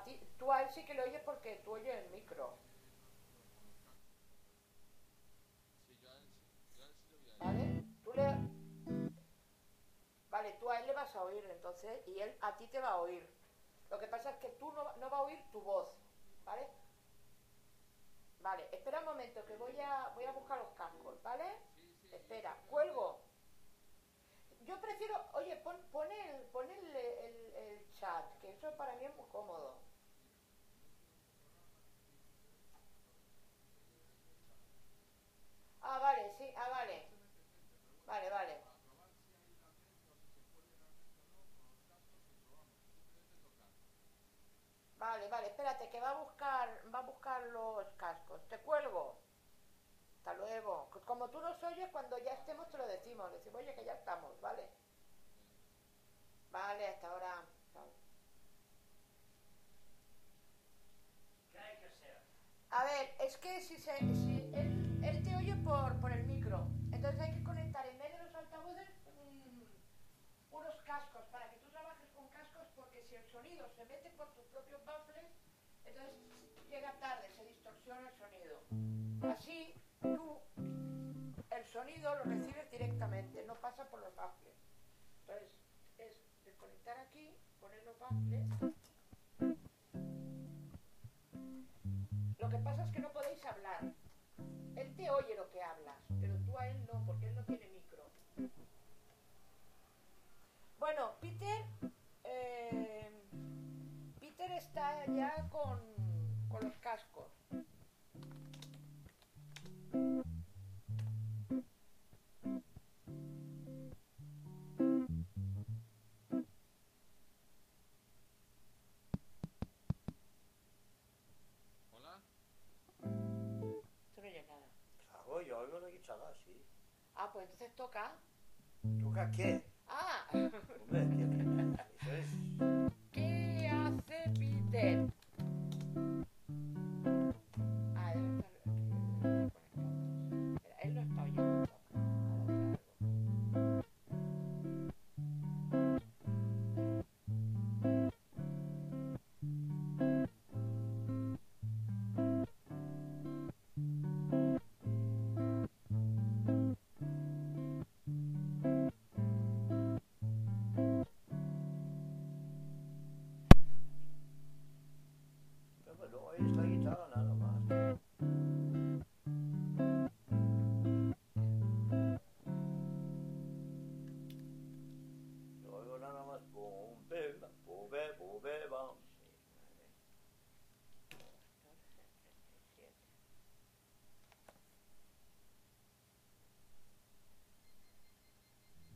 tú a él sí que le oyes porque tú oyes el micro, Sí, yo a él sí lo voy a ir. ¿vale? Vale, tú a él le vas a oír entonces y él a ti te va a oír. Lo que pasa es que tú no va a oír tu voz, ¿vale? Vale, espera un momento que voy a buscar los cascos, ¿vale? Sí, sí, y Espera, espérate. cuelgo. Yo prefiero, oye, pon el chat, que eso para mí es muy cómodo. Mira, inicio un programa y dice chat. Ah, vale, sí, ah, vale. No se mete gente, pero bueno, Vale, vale. para probar si hay realmente o si se puede realmente o no con los cascos, lo probamos. Simplemente tocar. Vale, vale, espérate, que va a buscar los cascos. Te cuelgo. Hasta luego. Como tú nos oyes, cuando ya Vale, estemos sí, te lo hasta luego. decimos. Decimos, oye, que ya estamos, ¿vale? Venga. Vale, hasta ahora. Chao. ¿Qué hay que hacer? A ver, es que si él te oye por el micro, entonces hay que conectar en vez de los altavoces unos cascos para que tú trabajes con cascos porque si el sonido se mete por tus propios baffles, entonces llega tarde, se distorsiona el sonido. Así tú el sonido lo recibes directamente, no pasa por los baffles. Entonces es desconectar aquí, poner los baffles. Lo que pasa es que no podéis hablar. Él te oye lo que hablas, pero tú a él no, porque él no tiene micro. Bueno, eh, Peter está ya con los cascos. ¿Hola? Tú no oyes nada. Claro, yo oigo la guitarra, sí. Ah, pues entonces toca. ¿Toca qué? Ah, Hombre,